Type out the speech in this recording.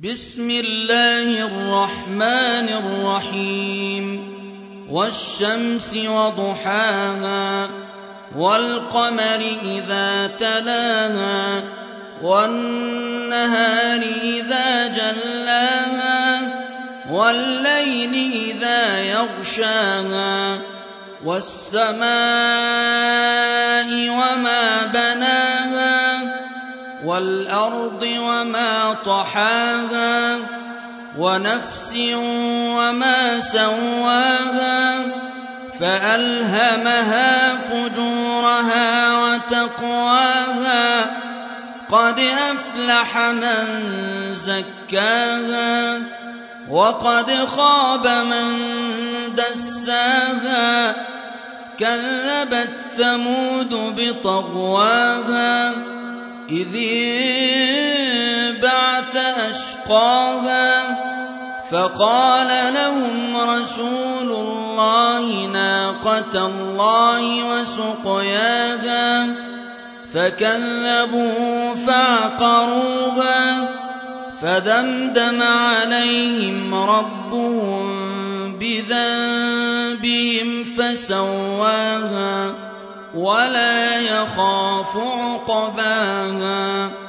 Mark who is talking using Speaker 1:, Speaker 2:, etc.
Speaker 1: بسم الله الرحمن الرحيم والشمس وضحاها والقمر إذا تلاها والنهار إذا جلاها والليل إذا يغشاها والسماء وما بناها والأرض وما طحاها ونفس وما سواها فألهمها فجورها وتقواها قد أفلح من زكاها وقد خاب من دساها كذبت ثمود بطغواها إذ انبعث أشقاها فقال لهم رسول الله ناقة الله وسقياها فكذبوه فعقروها فدمدم عليهم ربهم بذنبهم فسواها ولا يخاف عقباها